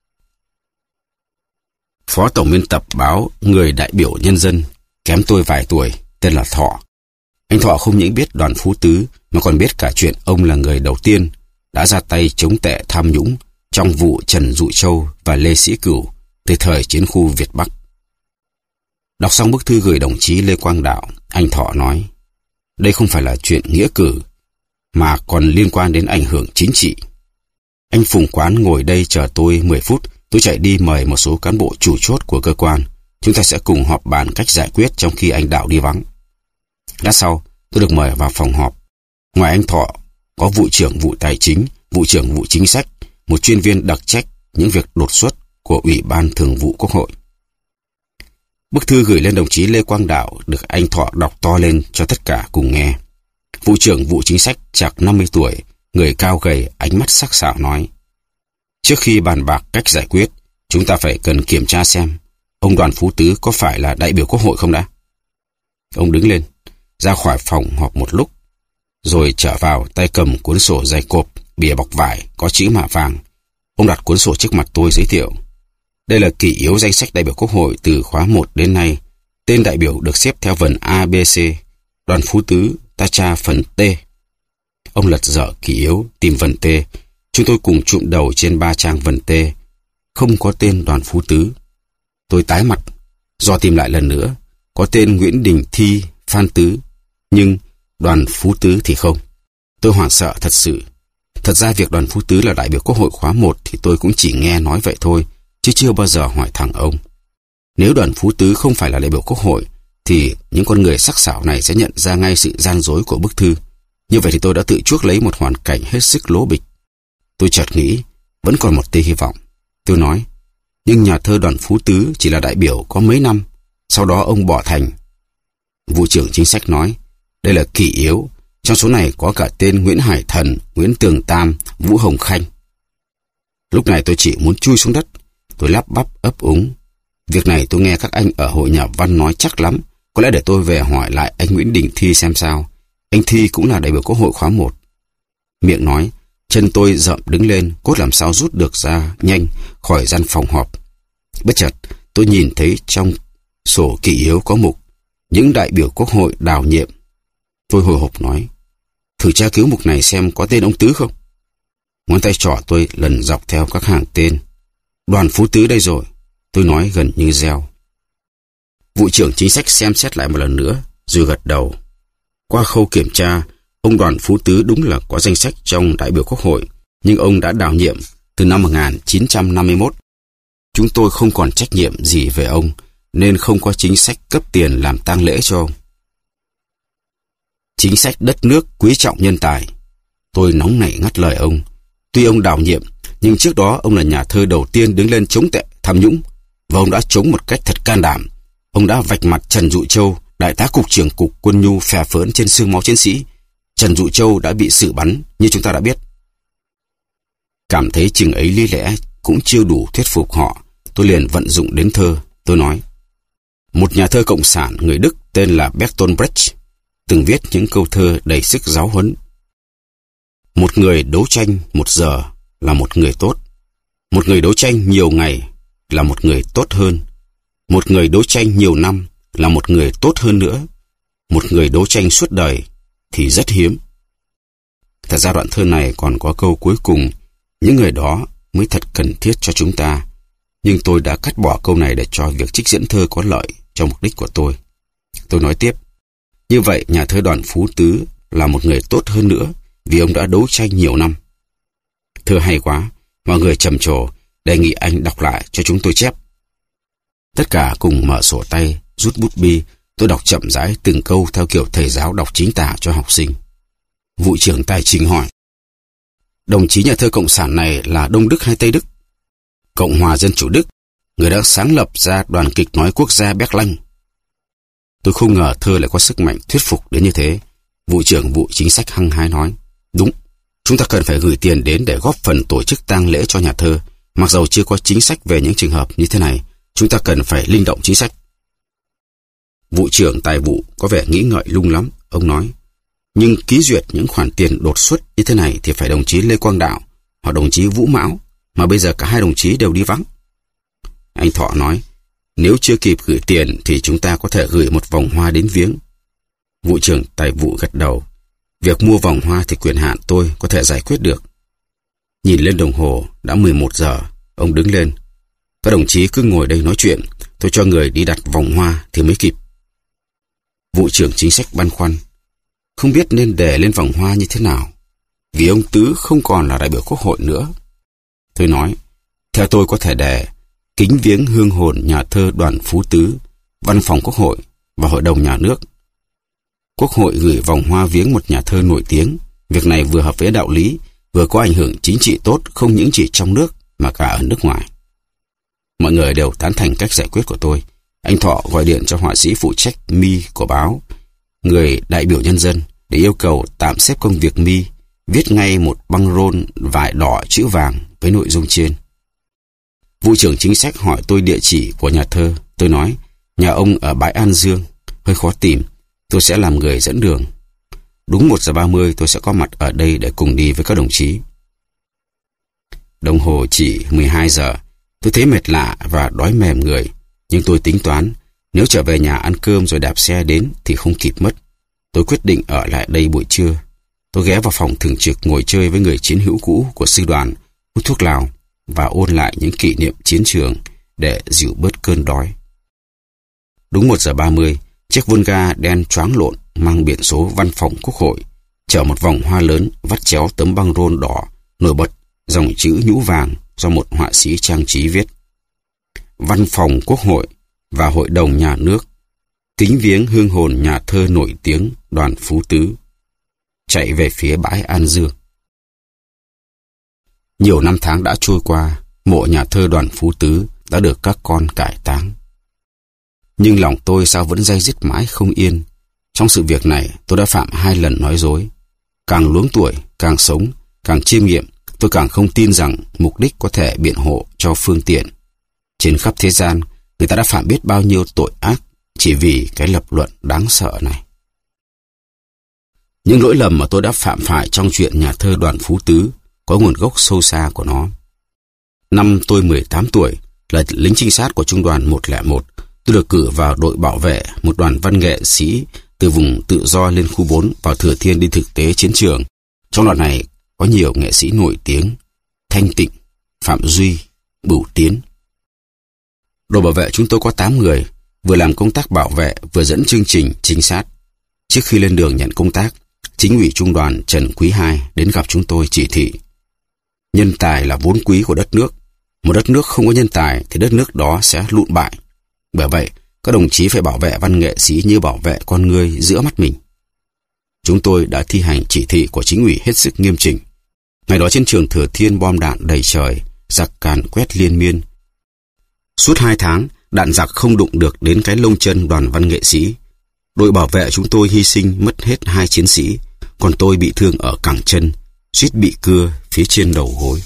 Phó Tổng biên tập báo Người Đại biểu Nhân dân, kém tôi vài tuổi, tên là Thọ. Anh Thọ không những biết Đoàn Phú Tứ mà còn biết cả chuyện ông là người đầu tiên đã ra tay chống tệ tham nhũng trong vụ Trần Dụ Châu và Lê Sĩ Cửu từ thời chiến khu Việt Bắc. Đọc xong bức thư gửi đồng chí Lê Quang Đạo, anh Thọ nói, đây không phải là chuyện nghĩa cử, mà còn liên quan đến ảnh hưởng chính trị. Anh Phùng Quán ngồi đây chờ tôi mười phút, tôi chạy đi mời một số cán bộ chủ chốt của cơ quan. Chúng ta sẽ cùng họp bàn cách giải quyết trong khi anh Đạo đi vắng. Lát sau, tôi được mời vào phòng họp. Ngoài anh Thọ, có vụ trưởng vụ tài chính, vụ trưởng vụ chính sách, một chuyên viên đặc trách những việc đột xuất của Ủy ban Thường vụ Quốc hội. Bức thư gửi lên đồng chí Lê Quang Đạo được anh Thọ đọc to lên cho tất cả cùng nghe. Vụ trưởng vụ chính sách chạc năm mươi tuổi, người cao gầy, ánh mắt sắc sảo nói, trước khi bàn bạc cách giải quyết, chúng ta phải cần kiểm tra xem ông Đoàn Phú Tứ có phải là đại biểu Quốc hội không đã. Ông đứng lên, ra khỏi phòng họp một lúc, rồi trở vào tay cầm cuốn sổ dày cộp, bìa bọc vải, có chữ mạ vàng. Ông đặt cuốn sổ trước mặt tôi giới thiệu. Đây là kỷ yếu danh sách đại biểu Quốc hội từ khóa một đến nay. Tên đại biểu được xếp theo vần A, B, C. Đoàn Phú Tứ, ta tra phần T. Ông lật dở kỷ yếu, tìm vần T. Chúng tôi cùng trụm đầu trên ba trang vần T. Không có tên Đoàn Phú Tứ. Tôi tái mặt, do tìm lại lần nữa. Có tên Nguyễn Đình Thi, Phan Tứ, nhưng Đoàn Phú Tứ thì không. Tôi hoảng sợ thật sự. Thật ra việc Đoàn Phú Tứ là đại biểu Quốc hội khóa một thì tôi cũng chỉ nghe nói vậy thôi, chứ chưa bao giờ hỏi thẳng ông. Nếu Đoàn Phú Tứ không phải là đại biểu Quốc hội, thì những con người sắc sảo này sẽ nhận ra ngay sự gian dối của bức thư. Như vậy thì tôi đã tự chuốc lấy một hoàn cảnh hết sức lố bịch. Tôi chợt nghĩ, vẫn còn một tia hy vọng. Tôi nói, nhưng nhà thơ Đoàn Phú Tứ chỉ là đại biểu có mấy năm, sau đó ông bỏ thành. Vụ trưởng chính sách nói, đây là kỷ yếu, trong số này có cả tên Nguyễn Hải Thần, Nguyễn Tường Tam, Vũ Hồng Khanh. Lúc này tôi chỉ muốn chui xuống đất. Tôi lắp bắp ấp úng. Việc này tôi nghe các anh ở hội nhà văn nói chắc lắm. Có lẽ để tôi về hỏi lại anh Nguyễn Đình Thi xem sao. Anh Thi cũng là đại biểu Quốc hội khóa một. Miệng nói, chân tôi rậm đứng lên, cốt làm sao rút được ra nhanh khỏi gian phòng họp. Bất chợt, tôi nhìn thấy trong sổ kỷ yếu có mục những đại biểu Quốc hội đào nhiệm. Tôi hồi hộp nói, thử tra cứu mục này xem có tên ông Tứ không. Ngón tay trỏ tôi lần dọc theo các hàng tên. Đoàn Phú Tứ đây rồi, tôi nói gần như reo. Vụ trưởng chính sách xem xét lại một lần nữa, rồi gật đầu. Qua khâu kiểm tra, ông Đoàn Phú Tứ đúng là có danh sách trong đại biểu Quốc hội, nhưng ông đã đào nhiệm từ năm một nghìn chín trăm năm mươi mốt. Chúng tôi không còn trách nhiệm gì về ông, nên không có chính sách cấp tiền làm tang lễ cho ông. Chính sách đất nước quý trọng nhân tài. Tôi nóng nảy ngắt lời ông. Tuy ông đảm nhiệm, nhưng trước đó ông là nhà thơ đầu tiên đứng lên chống tệ tham nhũng, và ông đã chống một cách thật can đảm. Ông đã vạch mặt Trần Dụ Châu, đại tá cục trưởng cục quân nhu phè phỡn trên xương máu chiến sĩ. Trần Dụ Châu đã bị xử bắn như chúng ta đã biết. Cảm thấy chừng ấy lý lẽ cũng chưa đủ thuyết phục họ, tôi liền vận dụng đến thơ. Tôi nói, một nhà thơ cộng sản người Đức tên là Bertolt Brecht từng viết những câu thơ đầy sức giáo huấn. Một người đấu tranh một giờ là một người tốt. Một người đấu tranh nhiều ngày là một người tốt hơn. Một người đấu tranh nhiều năm là một người tốt hơn nữa. Một người đấu tranh suốt đời thì rất hiếm. Thật ra đoạn thơ này còn có câu cuối cùng, những người đó mới thật cần thiết cho chúng ta. Nhưng tôi đã cắt bỏ câu này để cho việc trích dẫn thơ có lợi cho mục đích của tôi. Tôi nói tiếp, như vậy nhà thơ Đoàn Phú Tứ là một người tốt hơn nữa vì ông đã đấu tranh nhiều năm. Thơ hay quá, mọi người trầm trồ, đề nghị anh đọc lại cho chúng tôi chép. Tất cả cùng mở sổ tay, rút bút bi, tôi đọc chậm rãi từng câu theo kiểu thầy giáo đọc chính tả cho học sinh. Vụ trưởng tài chính hỏi, đồng chí nhà thơ cộng sản này là Đông Đức hay Tây Đức? Cộng hòa Dân chủ Đức, người đã sáng lập ra đoàn kịch nói quốc gia Berlin. Tôi không ngờ thơ lại có sức mạnh thuyết phục đến như thế. Vụ trưởng vụ chính sách hăng hái nói, đúng, chúng ta cần phải gửi tiền đến để góp phần tổ chức tang lễ cho nhà thơ. Mặc dầu chưa có chính sách về những trường hợp như thế này, chúng ta cần phải linh động chính sách. Vụ trưởng tài vụ có vẻ nghĩ ngợi lung lắm. Ông nói, nhưng ký duyệt những khoản tiền đột xuất như thế này thì phải đồng chí Lê Quang Đạo hoặc đồng chí Vũ Mão, mà bây giờ cả hai đồng chí đều đi vắng. Anh Thọ nói, nếu chưa kịp gửi tiền thì chúng ta có thể gửi một vòng hoa đến viếng. Vụ trưởng tài vụ gật đầu, việc mua vòng hoa thì quyền hạn tôi có thể giải quyết được. Nhìn lên đồng hồ đã mười một giờ, ông đứng lên. Các đồng chí cứ ngồi đây nói chuyện, tôi cho người đi đặt vòng hoa thì mới kịp. Vụ trưởng chính sách băn khoăn, không biết nên để lên vòng hoa như thế nào, vì ông Tứ không còn là đại biểu quốc hội nữa. Tôi nói, theo tôi có thể đề kính viếng hương hồn nhà thơ Đoàn Phú Tứ, Văn phòng Quốc hội và Hội đồng Nhà nước. Quốc hội gửi vòng hoa viếng một nhà thơ nổi tiếng. Việc này vừa hợp với đạo lý, vừa có ảnh hưởng chính trị tốt không những chỉ trong nước mà cả ở nước ngoài. Mọi người đều tán thành cách giải quyết của tôi. Anh Thọ gọi điện cho họa sĩ phụ trách My của báo, người đại biểu nhân dân, để yêu cầu tạm xếp công việc My viết ngay một băng rôn vải đỏ chữ vàng với nội dung trên. Vụ trưởng chính sách hỏi tôi địa chỉ của nhà thơ. Tôi nói, nhà ông ở bãi An Dương, hơi khó tìm, tôi sẽ làm người dẫn đường. Đúng một giờ ba mươi tôi sẽ có mặt ở đây để cùng đi với các đồng chí. Đồng hồ chỉ mười hai giờ, tôi thấy mệt lạ và đói mềm người, nhưng tôi tính toán, nếu trở về nhà ăn cơm rồi đạp xe đến thì không kịp mất. Tôi quyết định ở lại đây buổi trưa. Tôi ghé vào phòng thường trực ngồi chơi với người chiến hữu cũ của sư đoàn, hút thuốc lào và ôn lại những kỷ niệm chiến trường để dịu bớt cơn đói. Đúng một giờ ba mươi, chiếc Volga đen choáng lộn mang biển số Văn phòng Quốc hội chở một vòng hoa lớn vắt chéo tấm băng rôn đỏ nổi bật dòng chữ nhũ vàng do một họa sĩ trang trí viết: Văn phòng Quốc hội và Hội đồng Nhà nước kính viếng hương hồn nhà thơ nổi tiếng Đoàn Phú Tứ. Chạy về phía bãi An Dương. Nhiều năm tháng đã trôi qua, mộ nhà thơ Đoàn Phú Tứ đã được các con cải táng. Nhưng lòng tôi sao vẫn day dứt mãi không yên. Trong sự việc này, tôi đã phạm hai lần nói dối. Càng luống tuổi, càng sống, càng chiêm nghiệm, tôi càng không tin rằng mục đích có thể biện hộ cho phương tiện. Trên khắp thế gian, người ta đã phạm biết bao nhiêu tội ác chỉ vì cái lập luận đáng sợ này. Những lỗi lầm mà tôi đã phạm phải trong chuyện nhà thơ Đoàn Phú Tứ có nguồn gốc sâu xa của nó. Năm tôi mười tám tuổi, là lính trinh sát của trung đoàn một không một, tôi được cử vào đội bảo vệ một đoàn văn nghệ sĩ từ vùng tự do lên khu bốn vào Thừa Thiên đi thực tế chiến trường. Trong đoàn này có nhiều nghệ sĩ nổi tiếng: Thanh Tịnh, Phạm Duy, Bửu Tiến. Đội bảo vệ chúng tôi có tám người, vừa làm công tác bảo vệ vừa dẫn chương trình trinh sát. Trước khi lên đường nhận công tác, chính ủy trung đoàn Trần Quý Hai đến gặp chúng tôi chỉ thị: nhân tài là vốn quý của đất nước. Một đất nước không có nhân tài thì đất nước đó sẽ lụn bại. Bởi vậy, các đồng chí phải bảo vệ văn nghệ sĩ như bảo vệ con người giữa mắt mình. Chúng tôi đã thi hành chỉ thị của chính ủy hết sức nghiêm chỉnh. Ngày đó chiến trường Thừa Thiên bom đạn đầy trời, giặc càn quét liên miên. Suốt hai tháng, đạn giặc không đụng được đến cái lông chân đoàn văn nghệ sĩ. Đội bảo vệ chúng tôi hy sinh mất hết hai chiến sĩ, còn tôi bị thương ở cẳng chân, suýt bị cưa phía trên đầu gối.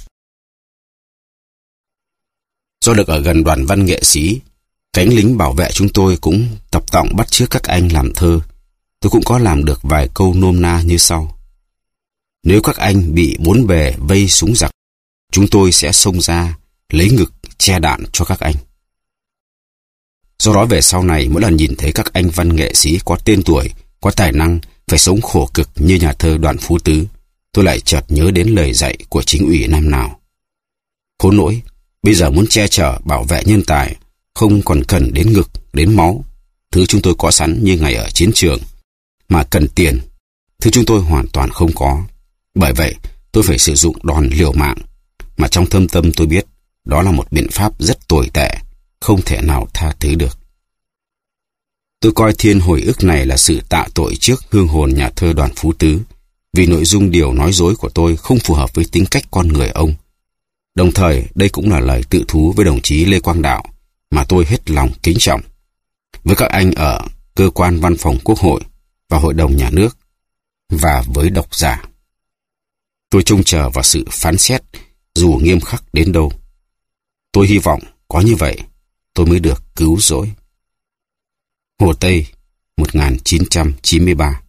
Do được ở gần đoàn văn nghệ sĩ, cánh lính bảo vệ chúng tôi cũng tập tọng bắt chước các anh làm thơ. Tôi cũng có làm được vài câu nôm na như sau: nếu các anh bị bốn bề vây súng giặc, chúng tôi sẽ xông ra lấy ngực che đạn cho các anh. Do đó về sau này, mỗi lần nhìn thấy các anh văn nghệ sĩ có tên tuổi, có tài năng, phải sống khổ cực như nhà thơ Đoàn Phú Tứ, tôi lại chợt nhớ đến lời dạy của chính ủy năm nào: khốn nỗi, bây giờ muốn che chở bảo vệ nhân tài, không còn cần đến ngực, đến máu, thứ chúng tôi có sẵn như ngày ở chiến trường, mà cần tiền, thứ chúng tôi hoàn toàn không có. Bởi vậy, tôi phải sử dụng đòn liều mạng, mà trong thâm tâm tôi biết đó là một biện pháp rất tồi tệ, không thể nào tha thứ được. Tôi coi thiên hồi ức này là sự tạ tội trước hương hồn nhà thơ Đoàn Phú Tứ, vì nội dung điều nói dối của tôi không phù hợp với tính cách con người ông. Đồng thời, đây cũng là lời tự thú với đồng chí Lê Quang Đạo mà tôi hết lòng kính trọng. Với các anh ở cơ quan văn phòng Quốc hội và Hội đồng Nhà nước, và với độc giả, tôi trông chờ vào sự phán xét dù nghiêm khắc đến đâu. Tôi hy vọng có như vậy tôi mới được cứu rỗi. Hồ Tây, một nghìn chín trăm chín mươi ba.